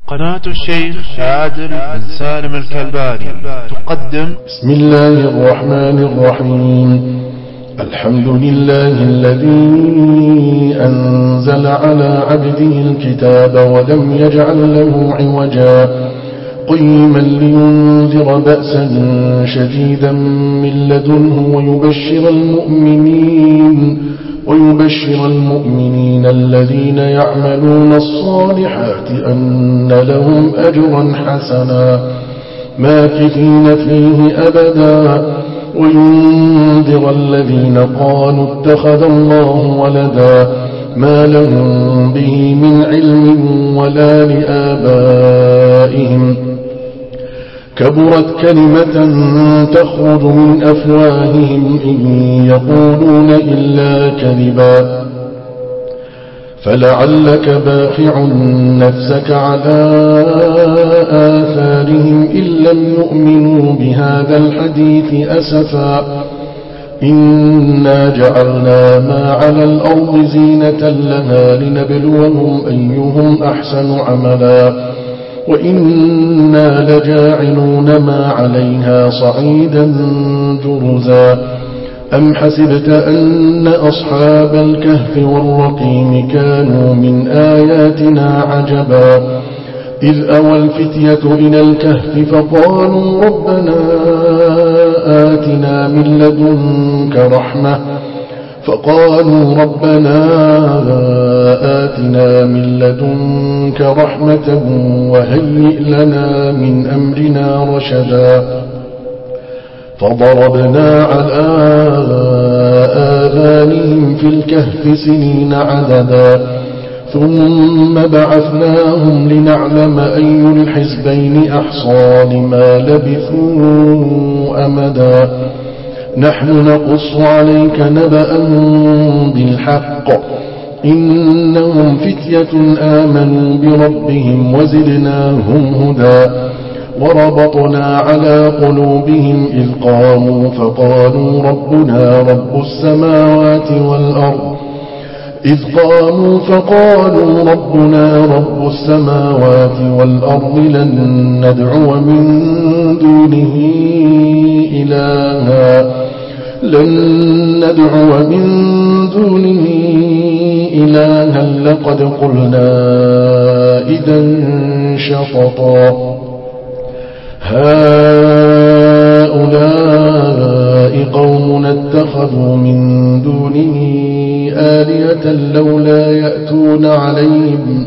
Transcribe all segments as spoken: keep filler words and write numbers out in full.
قناة الشيخ عادل بن سالم الكلباني تقدم بسم الله الرحمن الرحيم. الحمد لله الذي أنزل على عبده الكتاب ولم يجعل له عوجا قيما لينذر بأسا شديدا من لدنه ويبشر المؤمنين ويبشر المؤمنين الذين يعملون الصالحات أن لهم أجرا حسنا ماكثين فيه أبدا وينذر الذين قالوا اتخذ الله ولدا ما لهم به من علم ولا لآبائهم كبرت كلمة تخرج من أفواههم إن يقولون إلا كذبا فلعلك باخع نفسك على آثارهم إن لم يؤمنوا بهذا الحديث أسفا إنا جعلنا ما على الأرض زينة لها لنبلوهم أيهم أحسن عملا وإنا لجاعلون ما عليها صعيدا جرزا أم حسبت أن أصحاب الكهف والرقيم كانوا من آياتنا عجبا إذ أوى الفتية إلى الكهف فقالوا ربنا آتنا من لدنك رحمة فقالوا ربنا آتنا من لدنك رحمة وهيئ لنا من أمرنا رشدا فضربنا على آذانهم في الكهف سنين عددا ثم بعثناهم لنعلم أي الحزبين أحصى لما لبثوا أمدا نحن نقص عليك نبأهم بالحق إنهم فتية آمنوا بربهم وزدناهم هدى وربطنا على قلوبهم إذ قاموا فقالوا ربنا رب السماوات والأرض إذ قاموا فقالوا ربنا رب السماوات والأرض لن ندعو من دونه إلها لن ندعو من دونه إلها لقد قلنا إذا شططا هؤلاء قوم اتخذوا من دونه آلهة لولا يأتون عليهم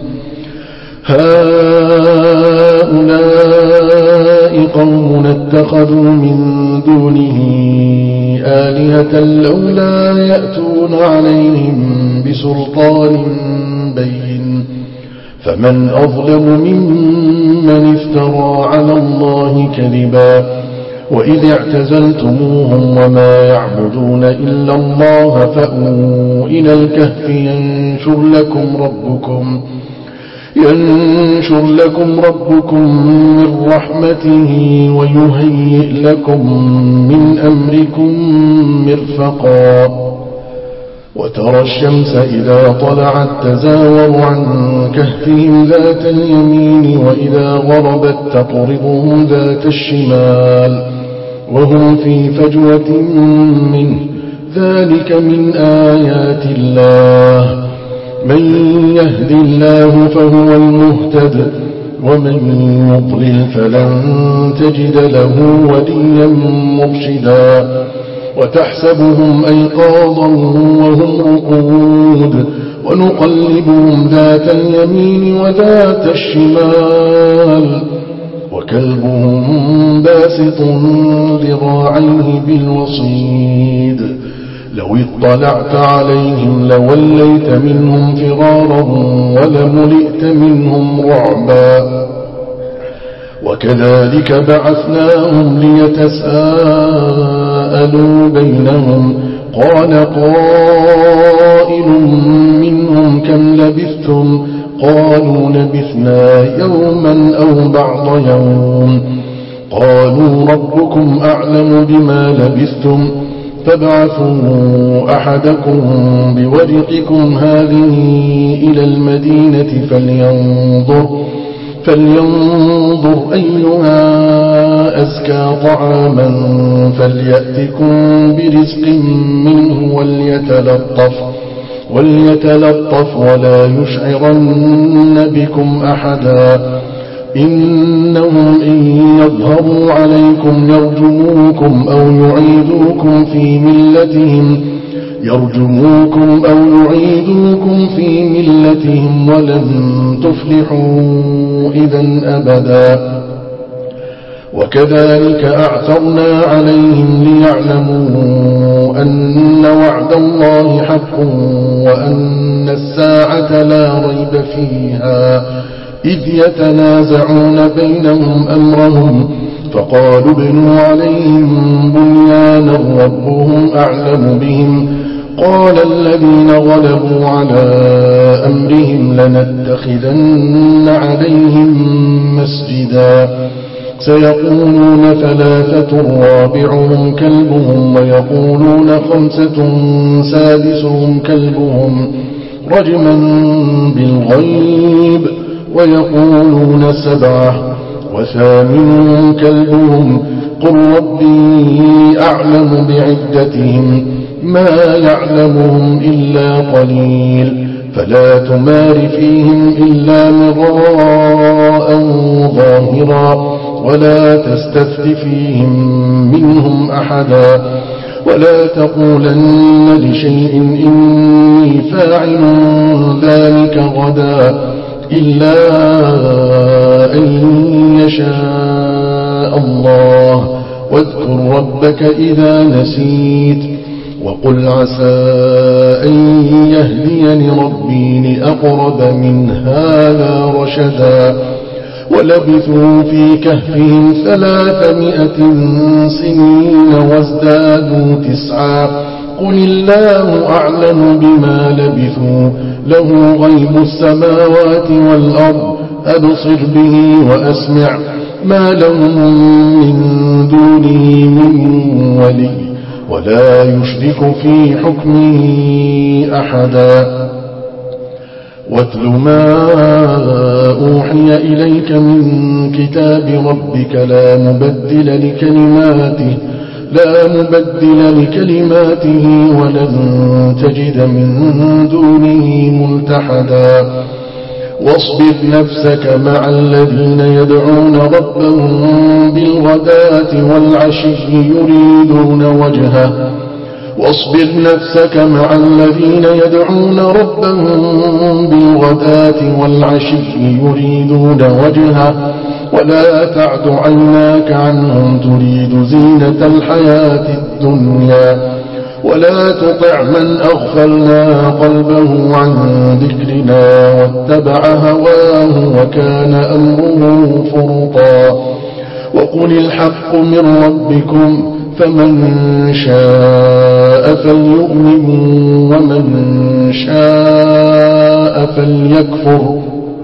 هؤلاء قوم اتخذوا من دونه آلهة لولا يأتون عليهم بسلطان بين فمن أظلم ممن افترى على الله كذبا وإذ اعتزلتموهم وما يعبدون إلا الله فأووا إلى الكهف ينشر لكم ربكم ينشر لكم ربكم من رحمته ويهيئ لكم من أمركم مرفقا وترى الشمس إذا طلعت تزاور عن كهفهم ذات اليمين وإذا غربت تقرضهم ذات الشمال وهم في فجوة منه ذلك من آيات الله من يهد الله فهو المهتد ومن يضلل فلن تجد له وليا مرشدا وتحسبهم أيقاظا وهم رقود ونقلبهم ذات اليمين وذات الشمال وكلبهم باسط ذراعيه بالوصيد لو اطلعت عليهم لوليت منهم فرارا ولملئت منهم رعبا وكذلك بعثناهم ليتساءلوا بينهم قال قائل منهم كم لبثتم قالوا لبثنا يوما أو بعض يوم قالوا ربكم أعلم بما لبثتم فابعثوا أحدكم بورقكم هذه إلى المدينة فلينظر فلينظر أيها أزكى طعاما فليأتكم برزق منه وليتلطف وليتلطف ولا يشعرن بكم أحدا إنهم إن يظهروا عليكم يرجموكم أو يعيدوكم في ملتهم يرجموكم أو يعيدوكم في ملتهم ولن تفلحوا إذا أبدا وكذلك أعثرنا عليهم ليعلموا أن وعد الله حق وأن الساعة لا ريب فيها إذ يتنازعون بينهم أمرهم فقالوا ابنوا عليهم بنيانا ربهم أعلم بهم قال الذين غلبوا على أمرهم لنتخذن عليهم مسجدا سيقولون ثلاثة رابعهم كلبهم ويقولون خمسة سادسهم كلبهم رجما بالغيب ويقولون سبعة وثامنهم كلبهم قل ربي أعلم بعدتهم ما يعلمهم إلا قليل فلا تمار فيهم إلا مراء ظاهرا ولا تستفت فيهم منهم أحدا ولا تقولن لشيء إني فاعل ذلك غدا إلا أن يشاء الله واذكر ربك إذا نسيت وقل عسى أن يهديني ربي لأقرب من هذا رشدا ولبثوا في كهفهم ثلاثمائة سنين وازدادوا تسعا قل الله أعلم بما لبثوا له غيب السماوات والأرض أبصر به وأسمع ما لهم من دونه من ولي ولا يشرك في حكمه أحدا واتل ما أوحي إليك من كتاب ربك لا مبدل لكلماته لا مبدل لكلماته ولن تجد من دونه ملتحدا واصبر نفسك مع الذين يدعون ربهم بالغداة والعشي يريدون وجهه واصبر نفسك مع الذين يدعون ربهم بالغداة والعشي يريدون وجهه ولا تعد عيناك عنهم تريد زينة الحياة الدنيا ولا تطع من أغفلنا قلبه عن ذكرنا واتبع هواه وكان أمره فرطا وقل الحق من ربكم فمن شاء فليؤمن ومن شاء فليكفر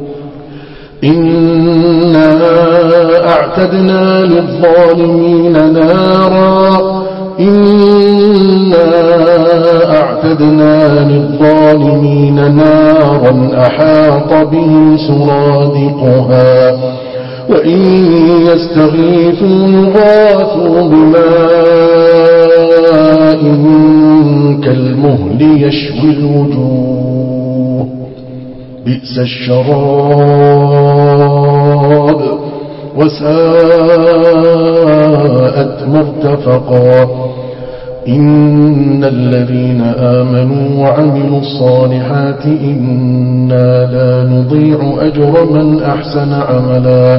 إنا أعتدنا للظالمين نارا إنا أعتدنا للظالمين نارا أحاط بهم سرادقها وإن يستغيثوا يغاثوا بماء كالمهل يشوي الوجوه بئس الشراب وساءت مرتفقا إن الذين آمنوا وعملوا الصالحات إنا لا نضيع أجر من أحسن عملا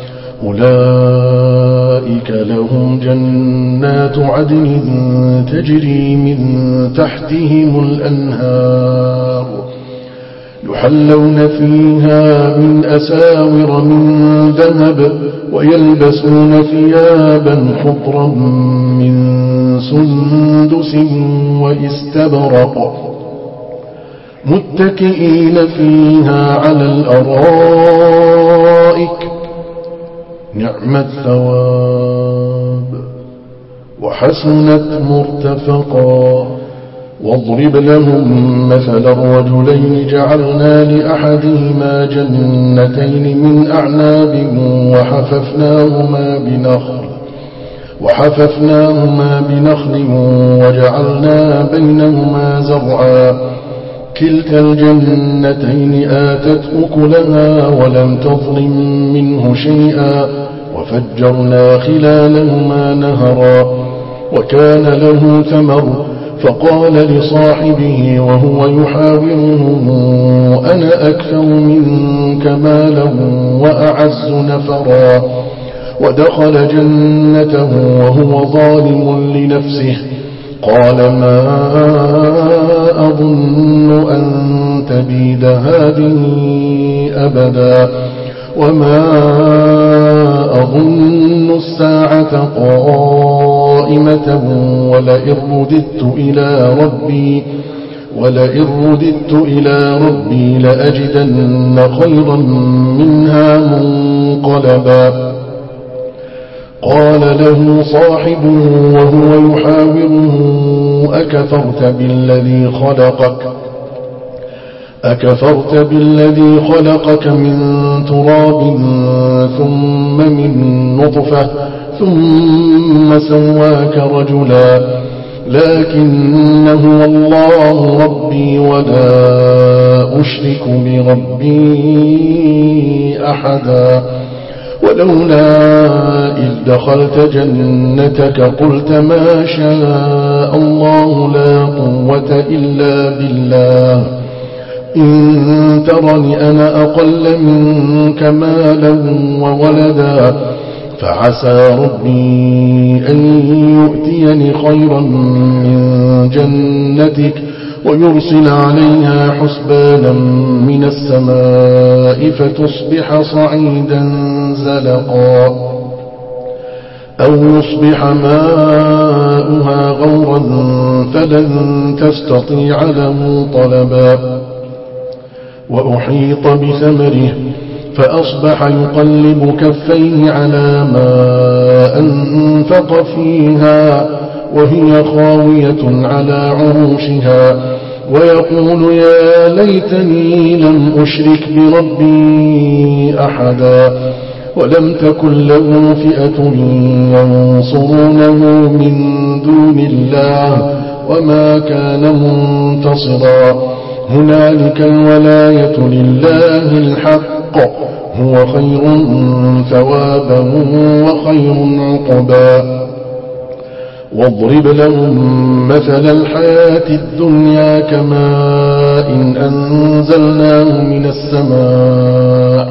أولئك لهم جنات عدن تجري من تحتهم الأنهار يحلون فيها من أساور من ذهب ويلبسون ثيابا خضرا من سندس واستبرق متكئين فيها على الأرائك نعم الثواب وحسنت مرتفقا واضرب لهم مثل الرجلين جعلنا لأحدهما جنتين من أعناب وحففناهما بنخل وحففناهما بنخل وجعلنا بينهما زرعا كلتا الجنتين آتت أكلها ولم تظلم منه شيئا وفجرنا خلالهما نهرا وكان له ثمر فقال لصاحبه وهو يحاوره أنا أكثر منك مالا وأعز نفرا ودخل جنته وهو ظالم لنفسه قال ما أظن أن تبيد هذه أبدا وما أظن الساعة قائمة ولئن رددت إلى ربي ولئن رددت إلى ربي لأجدن خيرا منها منقلبا قال له صاحبه وهو يحاوره أكفرت بالذي خلقك أكفرت بالذي خلقك من تراب ثم من نطفة ثم سواك رجلا لكن هو الله ربي ولا أشرك بربي أحدا ولولا إذ دخلت جنتك قلت ما شاء الله لا قوة إلا بالله إن ترني أنا أقل منك مالا وولدا فعسى ربي أن يؤتيني خيرا من جنتك ويرسل عليها حسبانا من السماء فتصبح صعيدا زلقا أو يصبح ماؤها غورا فلن تستطيع له طلبا وأحيط بثمره فأصبح يقلب كفيه على ما أنفق فيها وهي خاوية على عروشها ويقول يا ليتني لم أشرك بربي أحدا ولم تكن له فئة ينصرونه من دون الله وما كان منتصرا هنالك الولاية لله الحق هو خير ثوابا وخير عقبا واضرب لهم مثل الحياة الدنيا كماء إن أنزلناه من السماء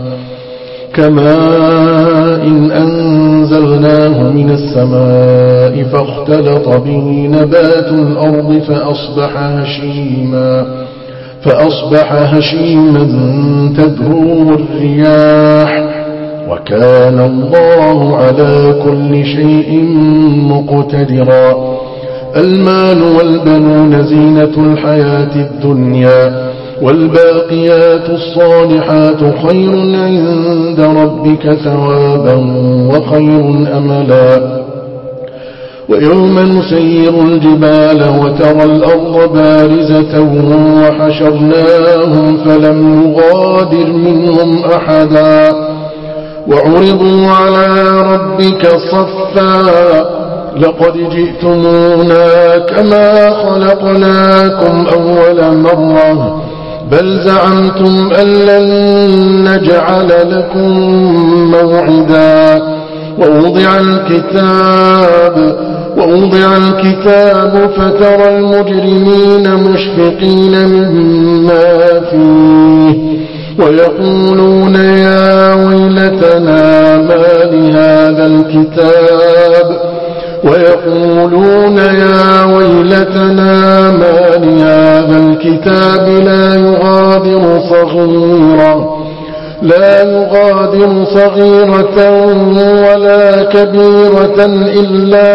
كماء إن أنزلناه من السماء فاختلط به نبات الأرض فأصبح هشيما فأصبح هشيما تذروه الرياح وكان الله على كل شيء مقتدرا المال والبنون زينة الحياة الدنيا والباقيات الصالحات خير عند ربك ثوابا وخير أملا ويوم نسير الجبال وترى الأرض بارزة وحشرناهم فلم نغادر منهم أحدا وعرضوا على ربك صفا لقد جئتمونا كما خلقناكم أول مرة بل زعمتم أن لن نجعل لكم موعدا ووضع الكتاب ووضع الكتاب فترى المجرمين مشفقين مما فيه ويقولون يا ويلتنا ما لهذا الكتاب ويقولون يا ويلتنا ما لهذا الكتاب لا يغادر صغيرة لا يغادر صغيرة ولا كبيرة إلا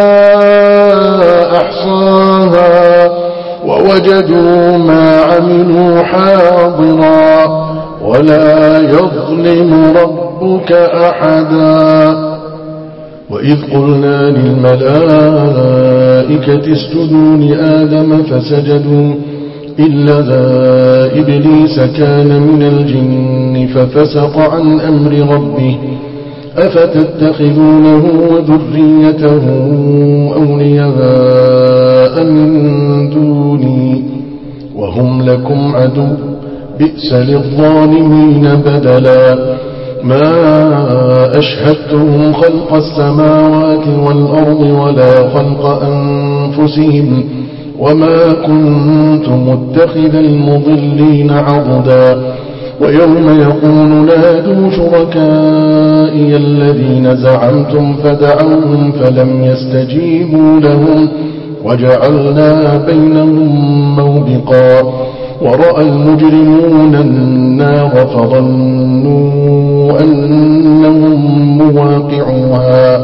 أحصاها ووجدوا ما عملوا حاضرا ولا يظلم ربك أحدا وإذ قلنا للملائكة الملائكة اسجدوا لآدم فسجدوا إلا إبليس كان من الجن ففسق عن أمر ربه أفتتخذونه وذريته أولياء من دوني وهم لكم عدو بئس للظالمين بدلا ما أشهدتهم خلق السماوات والأرض ولا خلق أنفسهم وما كنت متخذ المضلين عضدا ويوم يقول نادوا شركائي الذين زعمتم فدعوهم فلم يستجيبوا لهم وجعلنا بينهم موبقا ورأى المجرمون النار فظنوا أنهم مواقعوها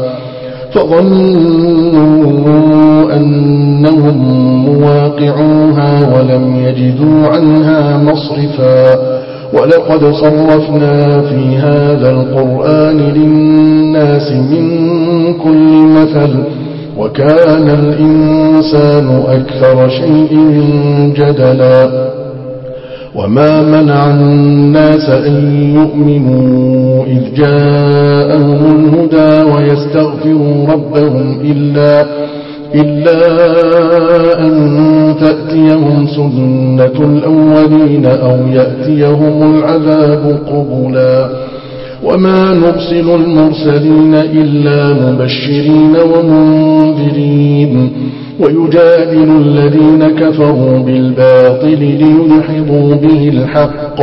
فظنوا أنهم مواقعوها ولم يجدوا عنها مصرفا ولقد صرفنا في هذا القرآن للناس من كل مثل وكان الإنسان أكثر شيء جدلا وما منع الناس أن يؤمنوا إذ جاءهم الهدى ويستغفروا ربهم إلا, إلا أن تأتيهم سنة الأولين أو يأتيهم العذاب قبلا وما نرسل المرسلين إلا مبشرين ومنذرين ويجادل الذين كفروا بالباطل ليدحضوا به الحق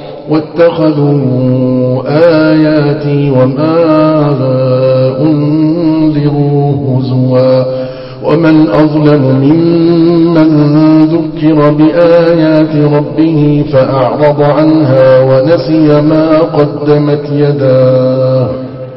واتخذوا آياتي وما أنذروا هزوا ومن أظلم ممن ذكر بآيات ربه فأعرض عنها ونسي ما قدمت يداه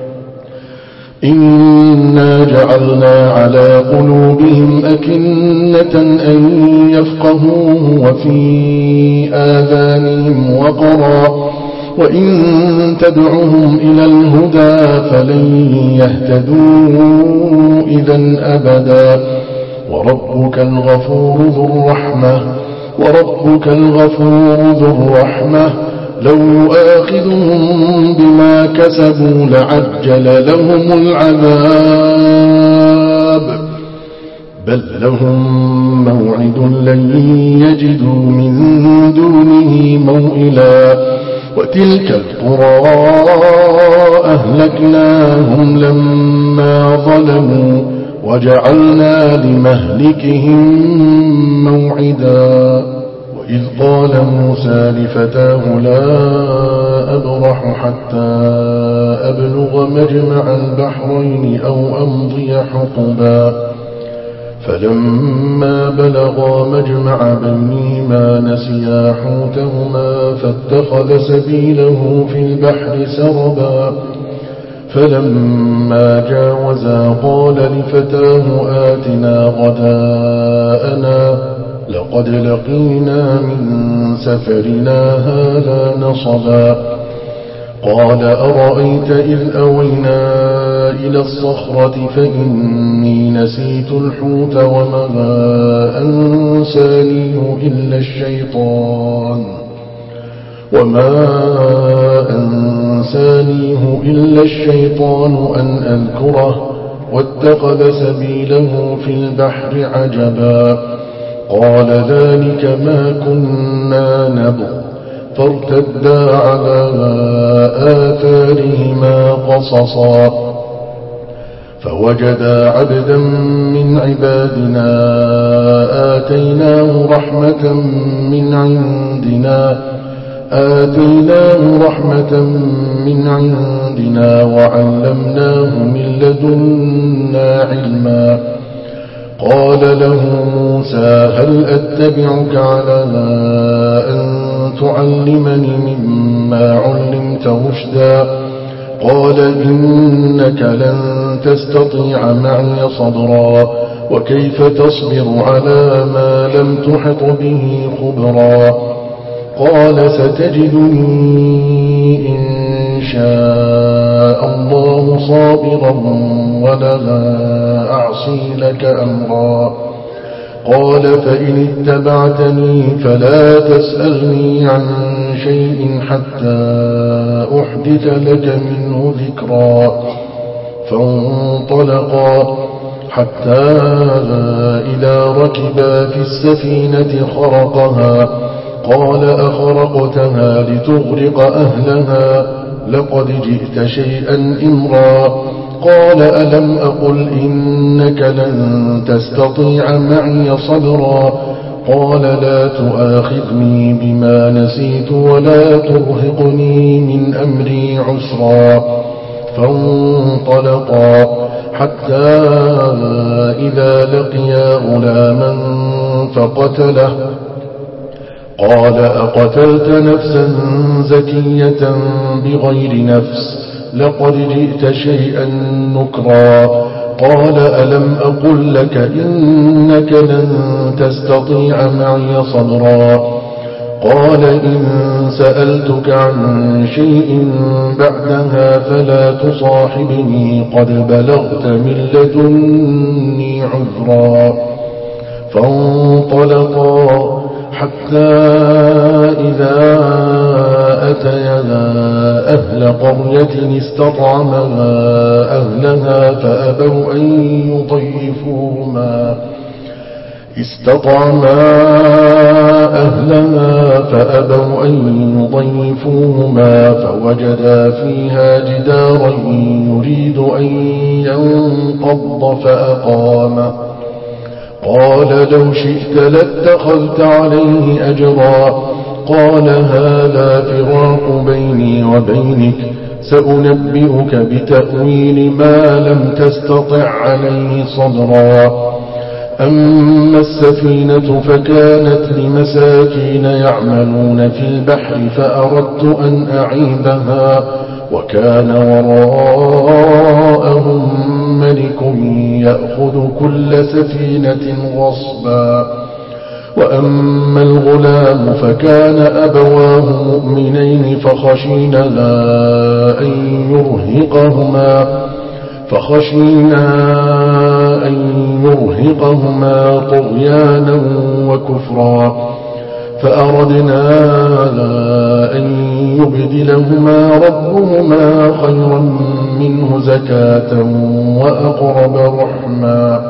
إنا جعلنا على قلوبهم أكنة أن يفقهوه وفي آذانهم وقرا وإن تدعهم إلى الهدى فلن يهتدوا إذا أبدا وربك الغفور ذو الرحمة وربك الغفور ذو الرحمة لو يؤاخذهم بما كسبوا لعجل لهم العذاب بل لهم موعد لن يجدوا من دونه موئلا وتلك القرى أهلكناهم لما ظلموا وجعلنا لمهلكهم موعدا وإذ قال موسى لفتاه لا أبرح حتى أبلغ مجمع البحرين أو أمضي حقبا فلما بلغا مجمع بينهما نسيا حوتهما فاتخذ سبيله في البحر سربا فلما جاوزا قال لفتاه آتنا غداءنا لقد لقينا من سفرنا هذا نصبا قال أرأيت إذ أوينا إلى الصخرة فإني نسيت الحوت وما أنسانيه إلا الشيطان وما أنسانيه إلا الشيطان أن أذكره واتخذ سبيله في البحر عجبا قال ذلك ما كنا نبغ فارتدا على آثارهما قصصا فوجدا عبدا من عبادنا آتيناه رحمة من عندنا آتيناه رحمة من عندنا وعلمناه من لدنا علما قال له موسى هل أتبعك على أن تعلمني مما علمت رشدا قال إنك لن تستطيع معي صبرا وكيف تصبر على ما لم تحط به خبرا قال ستجدني إن شاء الله صابرا ولا أعصي لك أمرا. قال فإن اتبعتني فلا تسألني عن شيء حتى أحدث لك منه ذكرا. فانطلقا حتى إذا ركبا في السفينة خرقها قال أخرقتها لتغرق أهلها لقد جئت شيئا إمرا. قال ألم أقل إنك لن تستطيع معي صبرا. قال لا تؤاخذني بما نسيت ولا ترهقني من أمري عسرا. فانطلقا حتى إذا لقيا غلاما فقتله قال أقتلت نفسا زكية بغير نفس لقد جئت شيئا نكرا. قال ألم أقل لك إنك لن تستطيع معي صبرا. قال إن سألتك عن شيء بعدها فلا تصاحبني قد بلغت من لدني عذرا. فانطلقا حتى إذا أتيا أهل قرية استطعما أهلها فأبوا أن يضيفوهما استطعما أهلها فأبوا أن يضيفوهما فوجدا فيها جدارا يريد أن ينقض فأقامه. قال لو شئت لاتخذت عليه أجرا. قال هذا فراق بيني وبينك سأنبئك بتأويل ما لم تستطع عليه صبرا. أما السفينة فكانت لمساكين يعملون في البحر فأردت أن أعيبها وكان وراءهم ملك يأخذ كل سفينة غصبا. وأما الغلام فكان أبواه مؤمنين فخشينا أن يرهقهما فخشينا أن يرهقهما طغيانا وكفرا. فأردنا أن يبدلهما ربهما خيرا منه زكاة وأقرب رحما.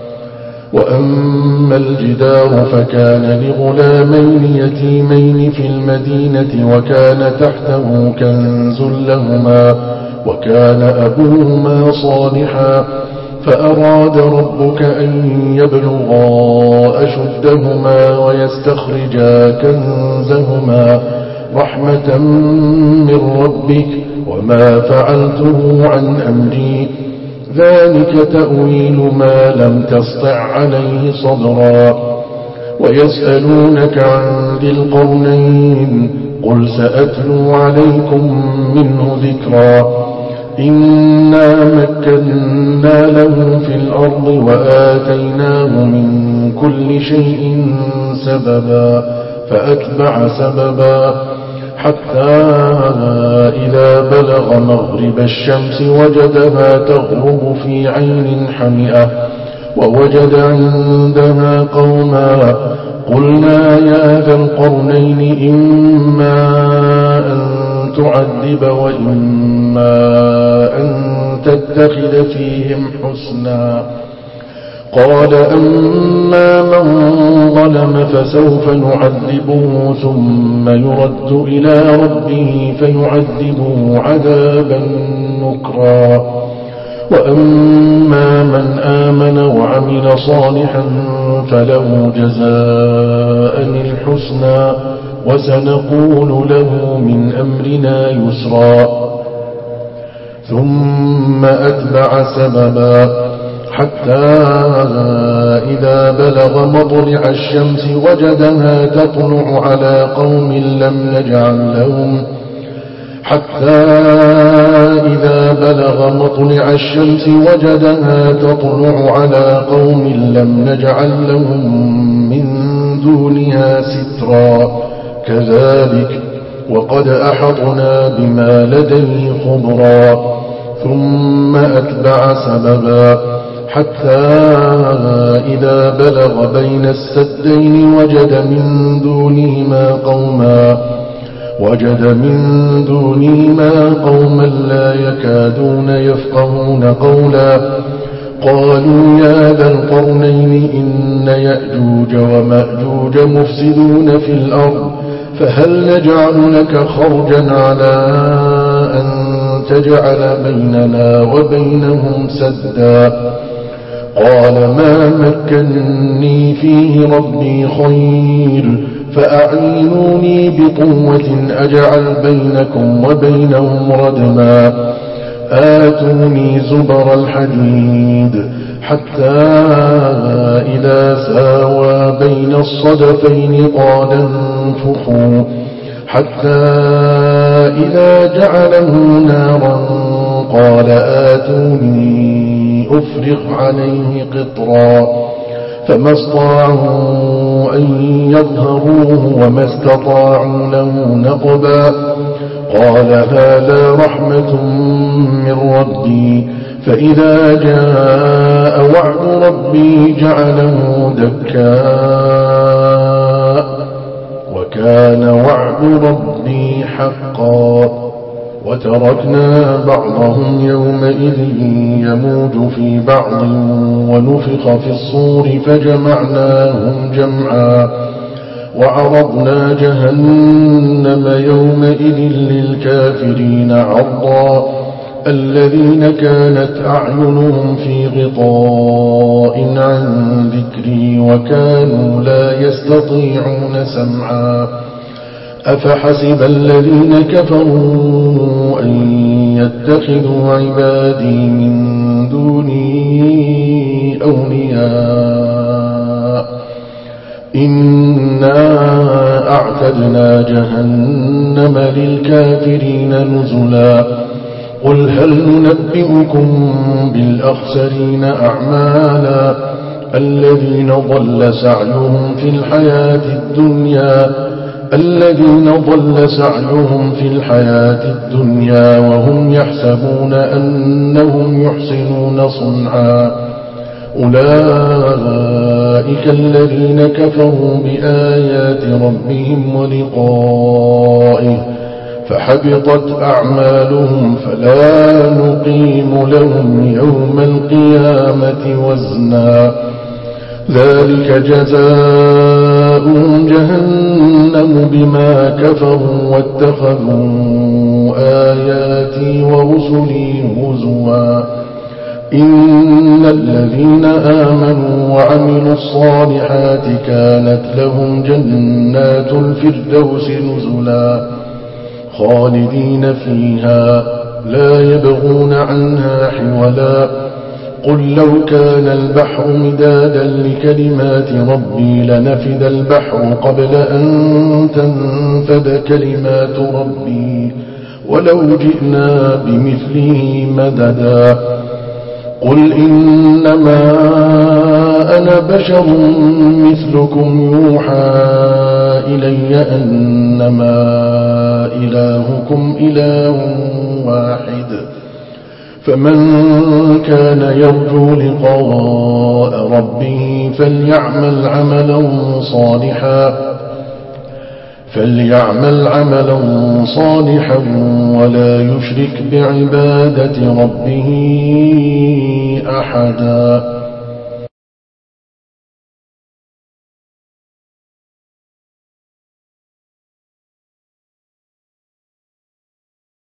وأما الجدار فكان لغلامين يتيمين في المدينة وكان تحته كنز لهما وكان أبوهما صالحا فأراد ربك أن يبلغا أشدهما ويستخرجا كنزهما رحمة من ربك وما فعلته عن أمري ذلك تأويل ما لم تسطع عليه صبرا. ويسألونك عن ذي القرنين قل سأتلو عليكم منه ذكرا. إنا مكنا له في الأرض وآتيناه من كل شيء سببا فأتبع سببا حتى إذا بلغ مغرب الشمس وجدها تغرب في عين حمئة ووجد عندها قوما قلنا يا ذا القرنين إما أن تعذب وإما أن تتخذ فيهم حسنا. قال أما من ظلم فسوف نعذبه ثم يرد إلى ربه فيعذبه عذابا نكرا. وأما من آمن وعمل صالحا فله جزاء الحسنى وسنقول له من أمرنا يسرا. ثم أتبع سببا حتى إذا بلغ مطلع الشمس وجدها تطلع على قوم لم نجعل لهم حتى إذا بلغ مطلع الشمس وجدها تطلع على قوم لم نجعل لهم من دونها سترا. كذلك وقد أحطنا بما لديه خبرا. ثم أتبع سببا حتى إذا بلغ بين السدين وجد من دونهما قوما وجد من دونهما قوما لا يكادون يفقهون قولا قالوا يا ذا القرنين إن يأجوج ومأجوج مفسدون في الأرض فهل نجعل لك خرجا على أن تجعل بيننا وبينهم سدا قال ما مكنني فيه ربي خير فأعينوني بقوة أجعل بينكم وبينهم ردما آتوني زبر الحديد حتى إذا ساوى بين الصدفين قال انفخوا حتى إذا جعله نارا قال آتوني أفرغ عليه قطرا فما استطاعوا أن يظهروه وما استطاعوا له نقبا قال هذا رحمة من ربي فإذا جاء وعد ربي جعله دكا وكان وعد ربي حقا وتركنا بعضهم يومئذ يموج في بعض ونفخ في الصور فجمعناهم جمعا وعرضنا جهنم يومئذ للكافرين عرضا الذين كانت أعينهم في غطاء عن ذكري وكانوا لا يستطيعون سمعا أفحسب الذين كفروا أن يتخذوا عبادي من دوني أولياء إنا أعتدنا جهنم للكافرين نزلا قل هل ننبئكم بالأخسرين أعمالا الذين ضل سعيهم في الحياة الدنيا الذين ضل سعيهم في الحياة الدنيا وهم يحسبون أنهم يحسنون صنعا أولئك الذين كفروا بآيات ربهم ولقائه فحبطت أعمالهم فلا نقيم لهم يوم القيامة وزنا ذلك جزاؤهم جهنم بما كفروا واتخذوا آياتي ورسلي هزوا إن الذين آمنوا وعملوا الصالحات كانت لهم جنات الفردوس نزلا خالدين فيها لا يبغون عنها حولا قل لو كان البحر مدادا لكلمات ربي لنفد البحر قبل أن تنفد كلمات ربي ولو جئنا بمثله مددا قل إنما أنا بشر مثلكم يوحى إلي أنما إلهكم إله واحد فمن كان يرجو لقاء ربه فليعمل عملا صالحا فليعمل عملا صالحا ولا يشرك بعبادة ربه أحدا